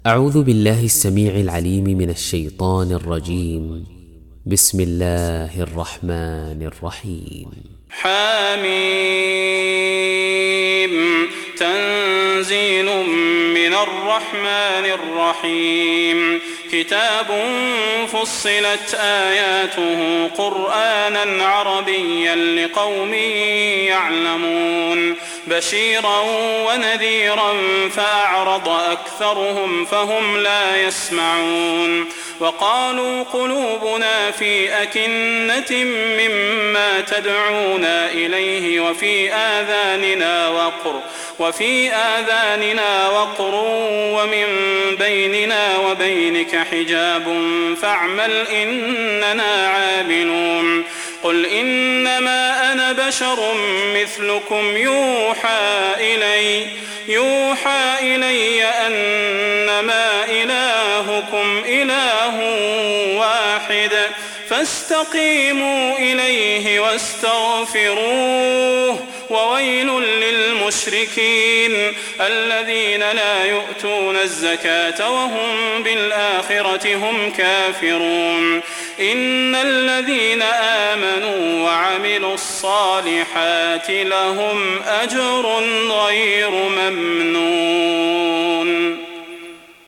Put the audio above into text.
أعوذ بالله السميع العليم من الشيطان الرجيم. بسم الله الرحمن الرحيم. حميم تنزيل من الرحمن الرحيم. كتاب فصلت آياته قرآنا عربيا لقوم يعلمون بشيرا ونذيرا فأعرض أكثرهم فهم لا يسمعون. وقالوا قلوبنا في أكنة مما تدعونا إليه وفي آذاننا وقر ومن بيننا وبينك حجاب فاعمل إننا عاملون. قل إنما أنا بشر مثلكم يوحى إلي أنما إلهكم إله واحد فاستقيموا إليه واستغفروه. وويل للمشركين الذين لا يؤتون الزكاة وهم بالآخرة هم كافرون. إن الذين آمنوا وعملوا الصالحات لهم أجر غير ممنون.